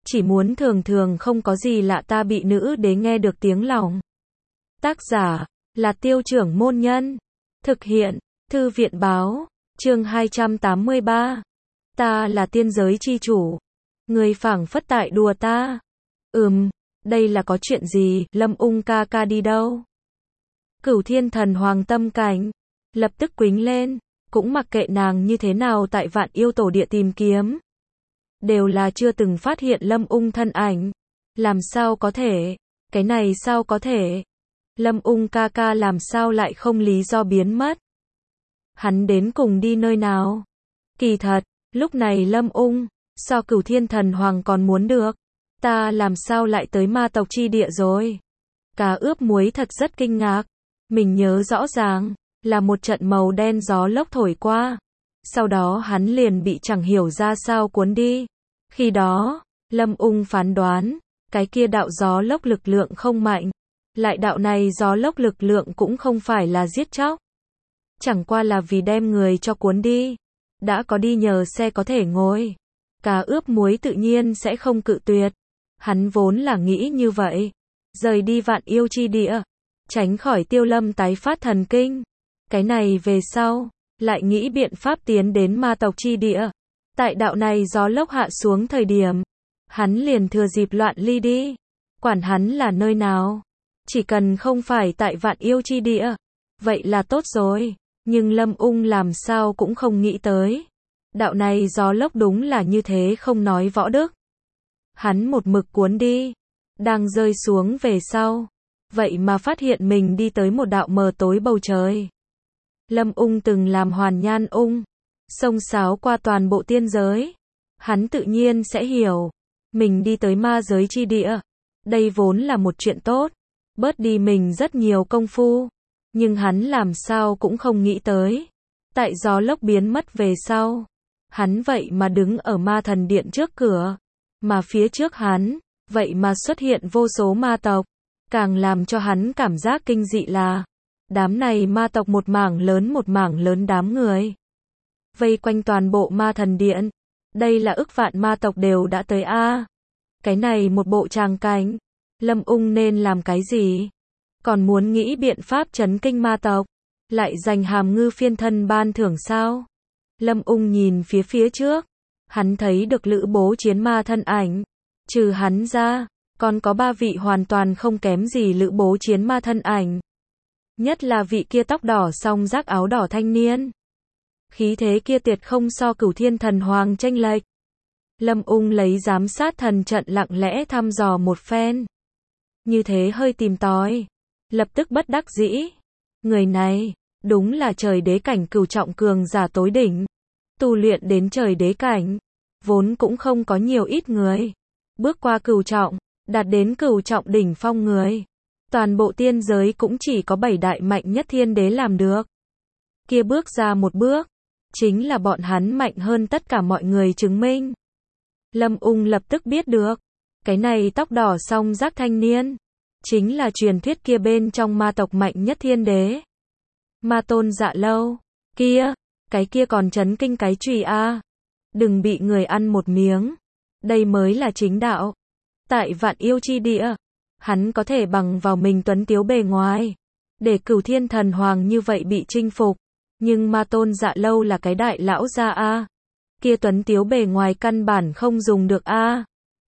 chỉ muốn thường thường không có gì lạ ta bị nữ đế nghe được tiếng lòng. Tác giả là Tiêu Trưởng Môn Nhân. Thực hiện Thư viện Báo. Chương 283. Ta là tiên giới chi chủ. Người phảng phất tại đùa ta. Đây là có chuyện gì? Lâm Ung ca ca đi đâu? Cửu Thiên Thần Hoàng tâm cảnh lập tức quính lên, cũng mặc kệ nàng như thế nào tại Vạn Yêu Tổ Địa tìm kiếm, đều là chưa từng phát hiện Lâm Ung thân ảnh. Làm sao có thể? Cái này sao có thể? Lâm Ung ca ca làm sao lại không lý do biến mất? Hắn đến cùng đi nơi nào? Kỳ thật, lúc này Lâm Ung, so Cửu Thiên Thần Hoàng còn muốn được. Ta làm sao lại tới ma tộc chi địa rồi? Cá ướp muối thật rất kinh ngạc. Mình nhớ rõ ràng, là một trận màu đen gió lốc thổi qua. Sau đó hắn liền bị chẳng hiểu ra sao cuốn đi. Khi đó, Lâm Ung phán đoán, cái kia đạo gió lốc lực lượng không mạnh. Lại đạo này gió lốc lực lượng cũng không phải là giết chóc. Chẳng qua là vì đem người cho cuốn đi. Đã có đi nhờ xe có thể ngồi. Cá ướp muối tự nhiên sẽ không cự tuyệt. Hắn vốn là nghĩ như vậy. Rời đi Vạn Yêu chi địa. Tránh khỏi Tiêu Lâm tái phát thần kinh. Cái này về sau, lại nghĩ biện pháp tiến đến ma tộc chi địa. Tại đạo này gió lốc hạ xuống thời điểm, hắn liền thừa dịp loạn ly đi. Quản hắn là nơi nào, chỉ cần không phải tại Vạn Yêu chi địa, vậy là tốt rồi. Nhưng Lâm Ung làm sao cũng không nghĩ tới. Đạo này gió lốc đúng là như thế không nói võ đức. Hắn một mực cuốn đi, đang rơi xuống về sau. Vậy mà phát hiện mình đi tới một đạo mờ tối bầu trời. Lâm Ung từng làm Hoàn Nhan Ung, xông xáo qua toàn bộ tiên giới. Hắn tự nhiên sẽ hiểu, mình đi tới ma giới chi địa. Đây vốn là một chuyện tốt, bớt đi mình rất nhiều công phu. Nhưng hắn làm sao cũng không nghĩ tới. Tại gió lốc biến mất về sau, hắn vậy mà đứng ở ma thần điện trước cửa. Mà phía trước hắn, vậy mà xuất hiện vô số ma tộc. Càng làm cho hắn cảm giác kinh dị là, đám này ma tộc một mảng lớn đám người. Vây quanh toàn bộ ma thần điện. Đây là ức vạn ma tộc đều đã tới a. Cái này một bộ tràng cảnh. Lâm Ung nên làm cái gì? Còn muốn nghĩ biện pháp chấn kinh ma tộc. Lại giành hàm ngư phiên thân ban thưởng sao? Lâm Ung nhìn phía trước. Hắn thấy được Lữ Bố chiến ma thân ảnh. Trừ hắn ra, còn có 3 vị hoàn toàn không kém gì Lữ Bố chiến ma thân ảnh. Nhất là vị kia tóc đỏ song rác áo đỏ thanh niên. Khí thế kia tuyệt không so Cửu Thiên Thần Hoàng chênh lệch. Lâm Ung lấy giám sát thần trận lặng lẽ thăm dò một phen. Như thế hơi tìm tòi. Lập tức bất đắc dĩ. Người này, đúng là trời đế cảnh cửu trọng cường giả tối đỉnh. Tu luyện đến trời đế cảnh, vốn cũng không có nhiều ít người. Bước qua cửu trọng, đạt đến cửu trọng đỉnh phong người. Toàn bộ tiên giới cũng chỉ có 7 đại mạnh nhất thiên đế làm được. Kia bước ra một bước, chính là bọn hắn mạnh hơn tất cả mọi người chứng minh. Lâm Ung lập tức biết được, cái này tóc đỏ song rác thanh niên, chính là truyền thuyết kia bên trong ma tộc mạnh nhất thiên đế. Ma Tôn Dạ Lâu, cái kia còn chấn kinh cái chùy a. Đừng bị người ăn một miếng. Đây mới là chính đạo. Tại Vạn Yêu chi địa, hắn có thể bằng vào mình tuấn tiếu bề ngoài, để Cửu Thiên Thần Hoàng như vậy bị chinh phục. Nhưng Ma Tôn Dạ Lâu là cái đại lão gia a. Kia tuấn tiếu bề ngoài căn bản không dùng được a.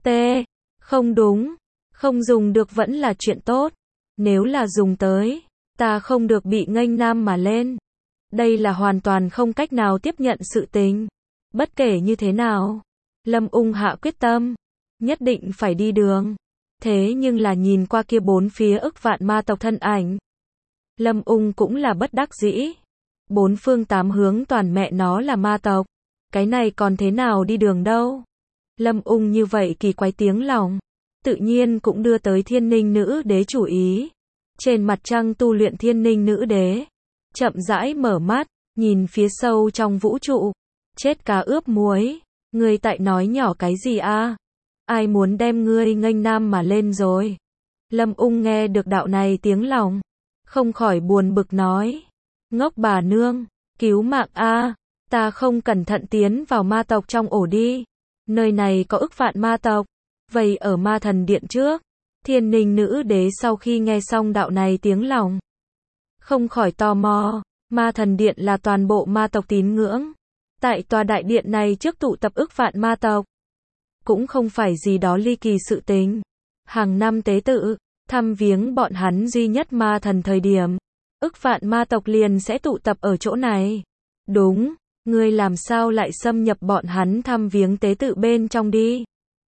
Không đúng. Không dùng được vẫn là chuyện tốt. Nếu là dùng tới, ta không được bị nghênh nam mà lên. Đây là hoàn toàn không cách nào tiếp nhận sự tình. Bất kể như thế nào, Lâm Ung hạ quyết tâm, nhất định phải đi đường. Thế nhưng là nhìn qua kia bốn phía ức vạn ma tộc thân ảnh, Lâm Ung cũng là bất đắc dĩ. Bốn phương tám hướng toàn mẹ nó là ma tộc. Cái này còn thế nào đi đường đâu. Lâm Ung như vậy kỳ quái tiếng lòng, tự nhiên cũng đưa tới Thiên Ninh Nữ Đế chủ ý. Trên mặt trăng tu luyện Thiên Ninh Nữ Đế chậm rãi mở mắt, nhìn phía sâu trong vũ trụ. Chết cá ướp muối, ngươi tại nói nhỏ cái gì a? Ai muốn đem ngươi nghênh nam mà lên rồi? Lâm Ung nghe được đạo này tiếng lòng, không khỏi buồn bực nói. Ngốc bà nương, cứu mạng a, ta không cẩn thận tiến vào ma tộc trong ổ đi. Nơi này có ức vạn ma tộc, vây ở ma thần điện trước. Thiên Ninh nữ đế sau khi nghe xong đạo này tiếng lòng, không khỏi tò mò, ma thần điện là toàn bộ ma tộc tín ngưỡng. Tại tòa đại điện này trước tụ tập ức vạn ma tộc, cũng không phải gì đó ly kỳ sự tình. Hàng năm tế tự, thăm viếng bọn hắn duy nhất ma thần thời điểm, ức vạn ma tộc liền sẽ tụ tập ở chỗ này. Đúng, ngươi làm sao lại xâm nhập bọn hắn thăm viếng tế tự bên trong đi?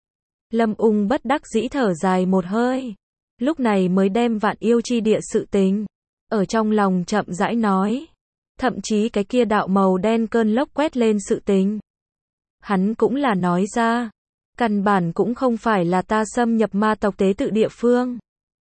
Lâm Ung bất đắc dĩ thở dài một hơi, lúc này mới đem Vạn Yêu Chi Địa sự tình ở trong lòng chậm rãi nói, thậm chí cái kia đạo màu đen cơn lốc quét lên sự tình, hắn cũng là nói ra, căn bản cũng không phải là ta xâm nhập ma tộc tế tự địa phương,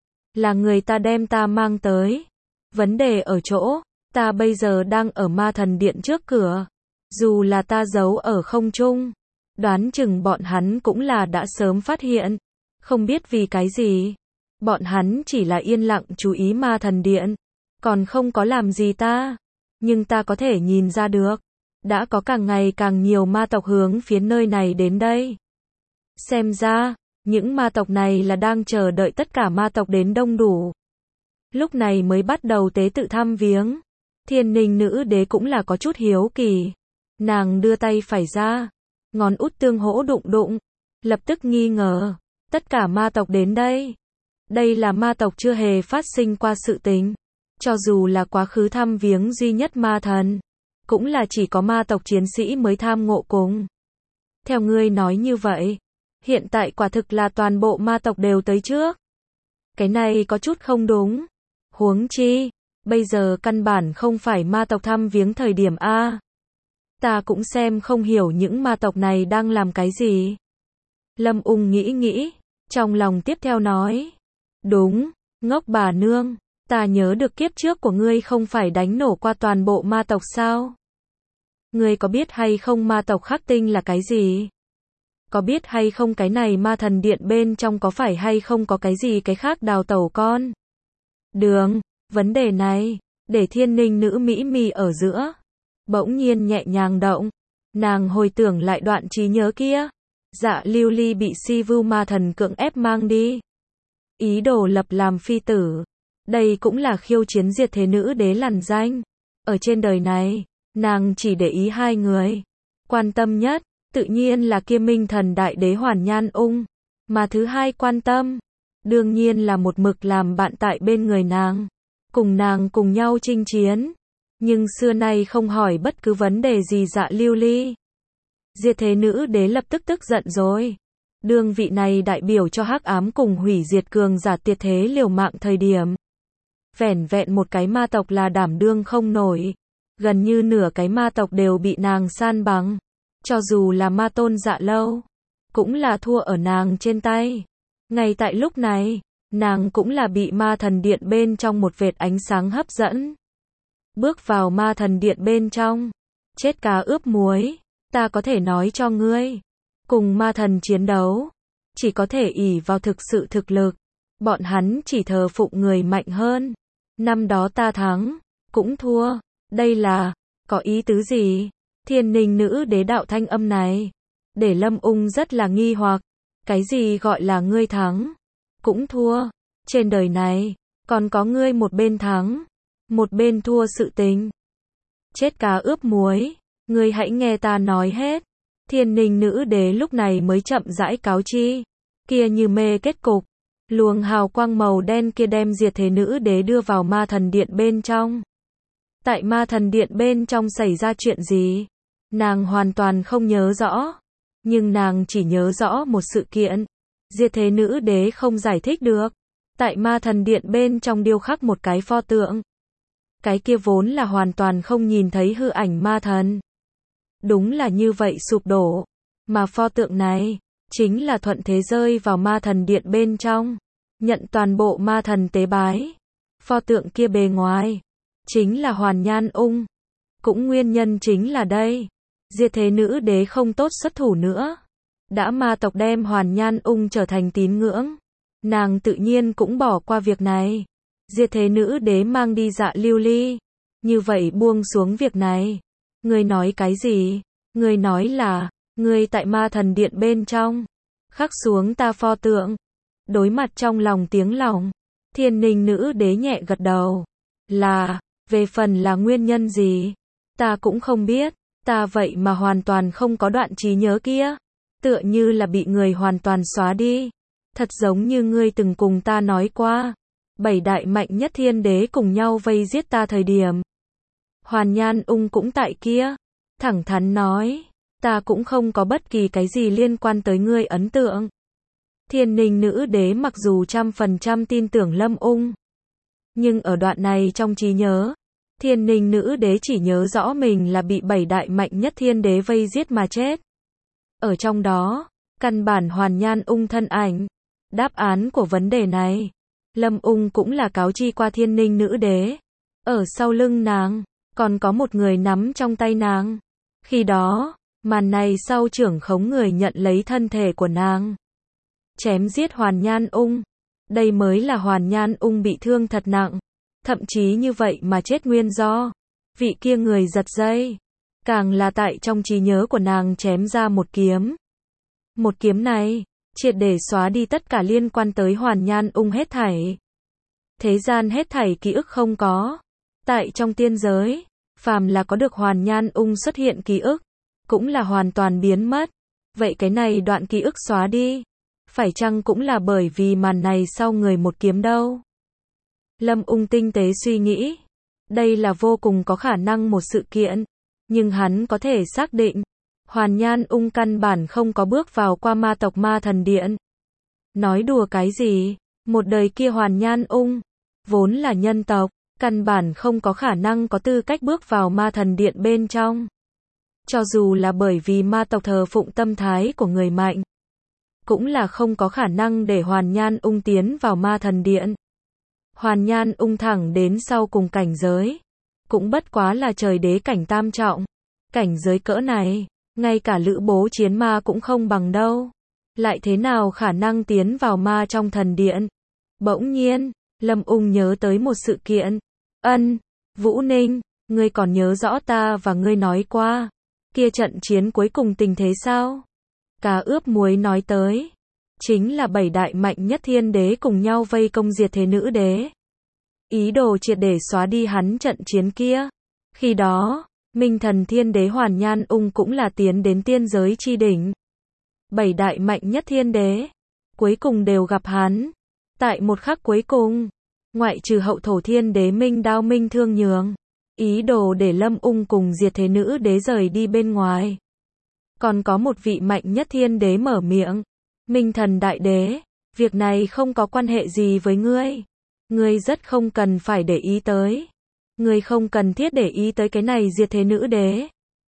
là người ta đem ta mang tới. Vấn đề ở chỗ, ta bây giờ đang ở ma thần điện trước cửa, dù là ta giấu ở không trung, đoán chừng bọn hắn cũng là đã sớm phát hiện, không biết vì cái gì, bọn hắn chỉ là yên lặng chú ý ma thần điện, còn không có làm gì ta, nhưng ta có thể nhìn ra được, đã có càng ngày càng nhiều ma tộc hướng phía nơi này đến đây. Xem ra, những ma tộc này là đang chờ đợi tất cả ma tộc đến đông đủ, lúc này mới bắt đầu tế tự thăm viếng. Thiên Ninh nữ đế cũng là có chút hiếu kỳ, nàng đưa tay phải ra, ngón út tương hỗ đụng đụng, lập tức nghi ngờ, tất cả ma tộc đến đây. Đây là ma tộc chưa hề phát sinh qua sự tình, cho dù là quá khứ thăm viếng duy nhất ma thần, cũng là chỉ có ma tộc chiến sĩ mới tham ngộ cùng. Theo ngươi nói như vậy, hiện tại quả thực là toàn bộ ma tộc đều tới trước. Cái này có chút không đúng. Huống chi, bây giờ căn bản không phải ma tộc thăm viếng thời điểm A. Ta cũng xem không hiểu những ma tộc này đang làm cái gì. Lâm Ung nghĩ nghĩ, trong lòng tiếp theo nói. Đúng, ngốc bà nương, ta nhớ được kiếp trước của ngươi không phải đánh nổ qua toàn bộ ma tộc sao? Ngươi có biết hay không ma tộc khắc tinh là cái gì? Có biết hay không cái này ma thần điện bên trong có phải hay không có cái gì cái khác đào tẩu con? Đường, vấn đề này, để Thiên Ninh nữ mỹ mì ở giữa, bỗng nhiên nhẹ nhàng động, nàng hồi tưởng lại đoạn trí nhớ kia, Dạ Lưu Ly bị Si Vưu ma thần cưỡng ép mang đi, ý đồ lập làm phi tử, đây cũng là khiêu chiến diệt thế nữ đế lằn danh, ở trên đời này, nàng chỉ để ý hai người, quan tâm nhất, tự nhiên là kia Minh thần đại đế Hoàn Nhan Ung, mà thứ hai quan tâm, đương nhiên là một mực làm bạn tại bên người nàng, cùng nàng cùng nhau chinh chiến, nhưng xưa nay không hỏi bất cứ vấn đề gì Dạ Lưu Ly. Diệt thế nữ đế lập tức tức giận rồi. Đương vị này đại biểu cho hắc ám cùng hủy diệt cường giả tiệt thế liều mạng thời điểm. Vẻn vẹn một cái ma tộc là đảm đương không nổi. Gần như nửa cái ma tộc đều bị nàng san bằng. Cho dù là ma tôn Dạ Lâu, cũng là thua ở nàng trên tay. Ngay tại lúc này, nàng cũng là bị ma thần điện bên trong một vệt ánh sáng hấp dẫn. Bước vào ma thần điện bên trong, chết cá ướp muối, ta có thể nói cho ngươi, cùng ma thần chiến đấu, chỉ có thể ỷ vào thực sự thực lực, bọn hắn chỉ thờ phụng người mạnh hơn. Năm đó ta thắng, cũng thua, đây là, có ý tứ gì? Thiên Ninh nữ đế đạo thanh âm này, để Lâm Ung rất là nghi hoặc, cái gì gọi là ngươi thắng, cũng thua, trên đời này, còn có ngươi một bên thắng, một bên thua sự tình. Chết cá ướp muối, ngươi hãy nghe ta nói hết. Thiên Ninh nữ đế lúc này mới chậm rãi cáo chi, kia như mê kết cục, luồng hào quang màu đen kia đem diệt thế nữ đế đưa vào ma thần điện bên trong. Tại ma thần điện bên trong xảy ra chuyện gì? Nàng hoàn toàn không nhớ rõ, nhưng nàng chỉ nhớ rõ một sự kiện, diệt thế nữ đế không giải thích được. Tại ma thần điện bên trong điêu khắc một cái pho tượng. Cái kia vốn là hoàn toàn không nhìn thấy hư ảnh ma thần. Đúng là như vậy sụp đổ, mà pho tượng này, chính là thuận thế rơi vào ma thần điện bên trong, nhận toàn bộ ma thần tế bái. Pho tượng kia bề ngoài, chính là Hoàn Nhan Ung. Cũng nguyên nhân chính là đây, diệt thế nữ đế không tốt xuất thủ nữa. Đã ma tộc đem Hoàn Nhan Ung trở thành tín ngưỡng, nàng tự nhiên cũng bỏ qua việc này. Diệt thế nữ đế mang đi Dạ Lưu Ly, như vậy buông xuống việc này. Ngươi nói cái gì? Ngươi nói là, ngươi tại ma thần điện bên trong, khắc xuống ta pho tượng. Đối mặt trong lòng tiếng lòng, Thiên Ninh nữ đế nhẹ gật đầu. Về phần là nguyên nhân gì, ta cũng không biết, ta vậy mà hoàn toàn không có đoạn trí nhớ kia. Tựa như là bị người hoàn toàn xóa đi. Thật giống như ngươi từng cùng ta nói qua. 7 đại mạnh nhất thiên đế cùng nhau vây giết ta thời điểm. Hoàn Nhan Ung cũng tại kia. Thẳng thắn nói, ta cũng không có bất kỳ cái gì liên quan tới ngươi ấn tượng. Thiên Ninh nữ đế mặc dù 100% tin tưởng Lâm Ung. Nhưng ở đoạn này trong trí nhớ, Thiên Ninh nữ đế chỉ nhớ rõ mình là bị 7 đại mạnh nhất thiên đế vây giết mà chết. Ở trong đó, căn bản Hoàn Nhan Ung thân ảnh. Đáp án của vấn đề này, Lâm Ung cũng là cáo chi qua Thiên Ninh nữ đế. Ở sau lưng nàng, còn có một người nắm trong tay nàng. Khi đó, màn này sau trưởng khống người nhận lấy thân thể của nàng. Chém giết Hoàn Nhan Ung. Đây mới là Hoàn Nhan Ung bị thương thật nặng. Thậm chí như vậy mà chết nguyên do. Vị kia người giật dây. Càng là tại trong trí nhớ của nàng chém ra một kiếm. Một kiếm này, triệt để xóa đi tất cả liên quan tới Hoàn Nhan Ung hết thảy. Thế gian hết thảy ký ức không có. Tại trong tiên giới, phàm là có được Hoàn Nhan Ung xuất hiện ký ức, cũng là hoàn toàn biến mất. Vậy cái này đoạn ký ức xóa đi, phải chăng cũng là bởi vì màn này sau người một kiếm đâu? Lâm Ung tinh tế suy nghĩ. Đây là vô cùng có khả năng một sự kiện. Nhưng hắn có thể xác định, Hoàn Nhan Ung căn bản không có bước vào qua ma tộc Ma Thần Điện. Nói đùa cái gì? Một đời kia Hoàn Nhan Ung, vốn là nhân tộc, căn bản không có khả năng có tư cách bước vào Ma Thần Điện bên trong. Cho dù là bởi vì ma tộc thờ phụng tâm thái của người mạnh, cũng là không có khả năng để Hoàn Nhan Ung tiến vào Ma Thần Điện. Hoàn Nhan Ung thẳng đến sau cùng cảnh giới, cũng bất quá là trời đế cảnh tam trọng. Cảnh giới cỡ này, ngay cả Lữ Bố chiến ma cũng không bằng đâu. Lại thế nào khả năng tiến vào ma trong thần điện? Bỗng nhiên, Lâm Ung nhớ tới một sự kiện. Vũ Ninh, ngươi còn nhớ rõ ta và ngươi nói qua kia trận chiến cuối cùng tình thế sao? Cá ướp muối nói tới, chính là 7 đại mạnh nhất thiên đế cùng nhau vây công diệt thế nữ đế. Ý đồ triệt để xóa đi hắn trận chiến kia. Khi đó, Minh Thần Thiên Đế Hoàn Nhan Ung cũng là tiến đến tiên giới chi đỉnh. 7 đại mạnh nhất thiên đế, cuối cùng đều gặp hắn. Tại một khắc cuối cùng, ngoại trừ hậu thổ thiên đế Minh Đao Minh Thương nhường, ý đồ để Lâm Ung cùng diệt thế nữ đế rời đi bên ngoài. Còn có một vị mạnh nhất thiên đế mở miệng. Minh Thần Đại Đế, việc này không có quan hệ gì với ngươi. Ngươi rất không cần phải để ý tới. Ngươi không cần thiết để ý tới cái này diệt thế nữ đế.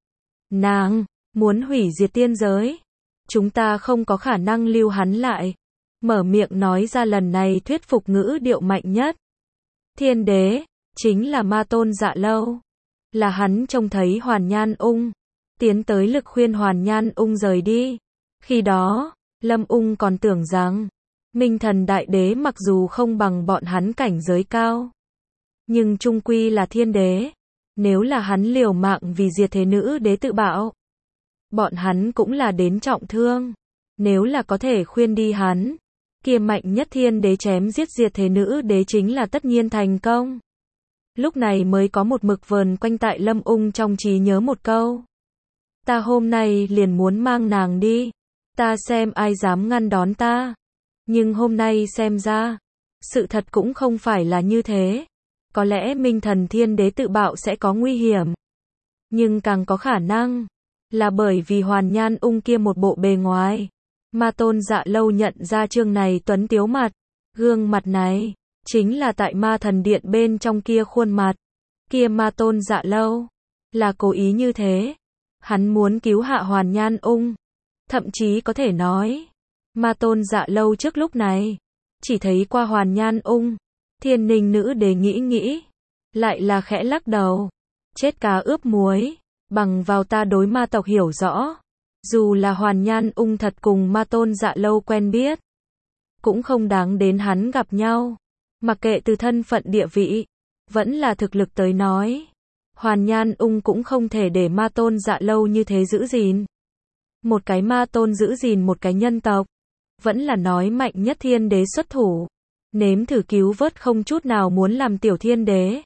Nàng muốn hủy diệt tiên giới. Chúng ta không có khả năng lưu hắn lại. Mở miệng nói ra lần này thuyết phục ngữ điệu mạnh nhất. Thiên đế, chính là Ma Tôn Dạ Lâu. Là hắn trông thấy Hoàn Nhan Ung, tiến tới lực khuyên Hoàn Nhan Ung rời đi. Khi đó, Lâm Ung còn tưởng rằng, Minh Thần Đại Đế mặc dù không bằng bọn hắn cảnh giới cao, nhưng chung quy là thiên đế. Nếu là hắn liều mạng vì diệt thế nữ đế tự bạo, bọn hắn cũng là đến trọng thương. Nếu là có thể khuyên đi hắn, kia mạnh nhất thiên đế chém giết diệt thế nữ đế chính là tất nhiên thành công. Lúc này mới có một mực vờn quanh tại Lâm Ung trong trí nhớ một câu. Ta hôm nay liền muốn mang nàng đi. Ta xem ai dám ngăn đón ta. Nhưng hôm nay xem ra, sự thật cũng không phải là như thế. Có lẽ Minh Thần Thiên Đế tự bạo sẽ có nguy hiểm. Nhưng càng có khả năng, là bởi vì Hoàn Nhan Ung kia một bộ bề ngoài. Ma Tôn Dạ Lâu nhận ra chương này tuấn tiếu mặt. Gương mặt này, chính là tại Ma Thần Điện bên trong kia khuôn mặt. Kia Ma Tôn Dạ Lâu, là cố ý như thế. Hắn muốn cứu hạ Hoàn Nhan Ung. Thậm chí có thể nói, Ma Tôn Dạ Lâu trước lúc này, chỉ thấy qua Hoàn Nhan Ung. Thiên Ninh nữ đế nghĩ, lại là khẽ lắc đầu. Chết cá ướp muối, bằng vào ta đối ma tộc hiểu rõ. Dù là Hoàn Nhan Ung thật cùng Ma Tôn Dạ Lâu quen biết, cũng không đáng đến hắn gặp nhau. Mặc kệ từ thân phận địa vị, vẫn là thực lực tới nói, Hoàn Nhan Ung cũng không thể để Ma Tôn Dạ Lâu như thế giữ gìn. Một cái ma tôn giữ gìn một cái nhân tộc, vẫn là nói mạnh nhất thiên đế xuất thủ, nếm thử cứu vớt không chút nào muốn làm tiểu thiên đế.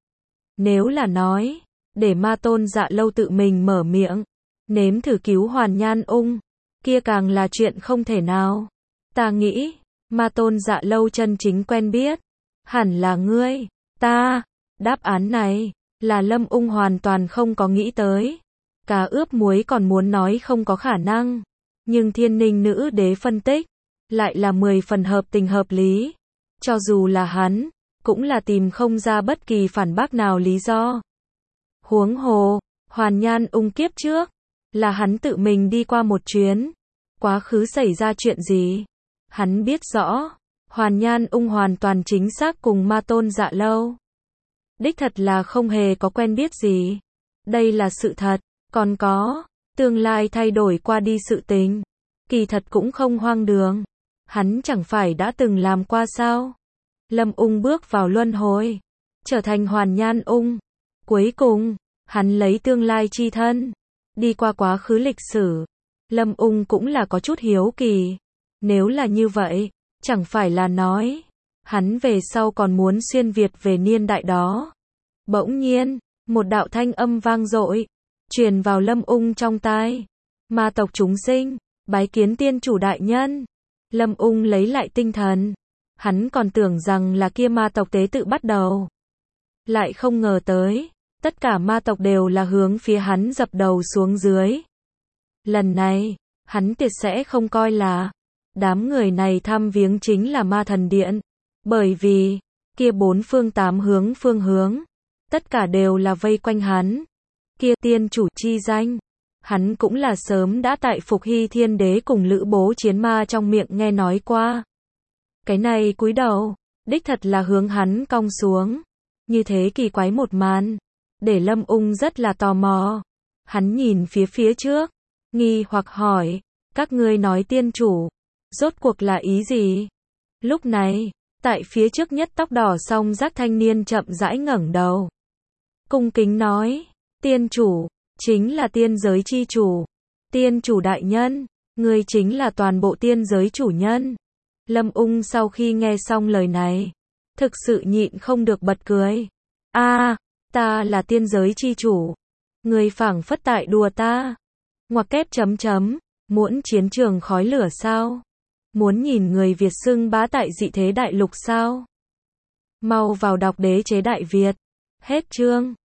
Nếu là nói, để Ma Tôn Dạ Lâu tự mình mở miệng, nếm thử cứu Hoàn Nhan Ung, kia càng là chuyện không thể nào. Ta nghĩ, Ma Tôn Dạ Lâu chân chính quen biết, hẳn là ngươi, ta. Đáp án này, là Lâm Ung hoàn toàn không có nghĩ tới. Cá ướp muối còn muốn nói không có khả năng, nhưng Thiên Ninh nữ đế phân tích, lại là 10 phần hợp tình hợp lý. Cho dù là hắn, cũng là tìm không ra bất kỳ phản bác nào lý do. Huống hồ, Hoàn Nhan Ung kiếp trước, là hắn tự mình đi qua một chuyến. Quá khứ xảy ra chuyện gì? Hắn biết rõ, Hoàn Nhan Ung hoàn toàn chính xác cùng Ma Tôn Dạ Lâu. Đích thật là không hề có quen biết gì. Đây là sự thật, còn có, tương lai thay đổi qua đi sự tình. Kỳ thật cũng không hoang đường. Hắn chẳng phải đã từng làm qua sao? Lâm Ung bước vào luân hồi, trở thành Hoàn Nhan Ung. Cuối cùng, hắn lấy tương lai chi thân, đi qua quá khứ lịch sử. Lâm Ung cũng là có chút hiếu kỳ. Nếu là như vậy, chẳng phải là nói, hắn về sau còn muốn xuyên Việt về niên đại đó. Bỗng nhiên, một đạo thanh âm vang dội, truyền vào Lâm Ung trong tai. Ma tộc chúng sinh, bái kiến tiên chủ đại nhân. Lâm Ung lấy lại tinh thần. Hắn còn tưởng rằng là kia ma tộc tế tự bắt đầu. Lại không ngờ tới, tất cả ma tộc đều là hướng phía hắn dập đầu xuống dưới. Lần này, hắn tuyệt sẽ không coi là đám người này thăm viếng chính là ma thần điện. Bởi vì, kia 4 phương 8 hướng phương hướng, tất cả đều là vây quanh hắn. Kia tiên chủ chi danh, hắn cũng là sớm đã tại Phục Hy Thiên Đế cùng Lữ Bố Chiến Ma trong miệng nghe nói qua. Cái này cúi đầu, đích thật là hướng hắn cong xuống. Như thế kỳ quái một màn, để Lâm Ung rất là tò mò. Hắn nhìn phía trước, nghi hoặc hỏi, các ngươi nói tiên chủ, rốt cuộc là ý gì? Lúc này, tại phía trước nhất tóc đỏ song giác thanh niên chậm rãi ngẩng đầu. Cung kính nói, tiên chủ, chính là tiên giới chi chủ. Tiên chủ đại nhân, ngươi chính là toàn bộ tiên giới chủ nhân. Lâm Ung sau khi nghe xong lời này, thực sự nhịn không được bật cười. Ta là tiên giới chi chủ. Ngươi phảng phất tại đùa ta. Ngoặc kép chấm chấm, muốn chiến trường khói lửa sao? Muốn nhìn người Việt xưng bá tại dị thế đại lục sao? Mau vào đọc Đế chế Đại Việt. Hết chương.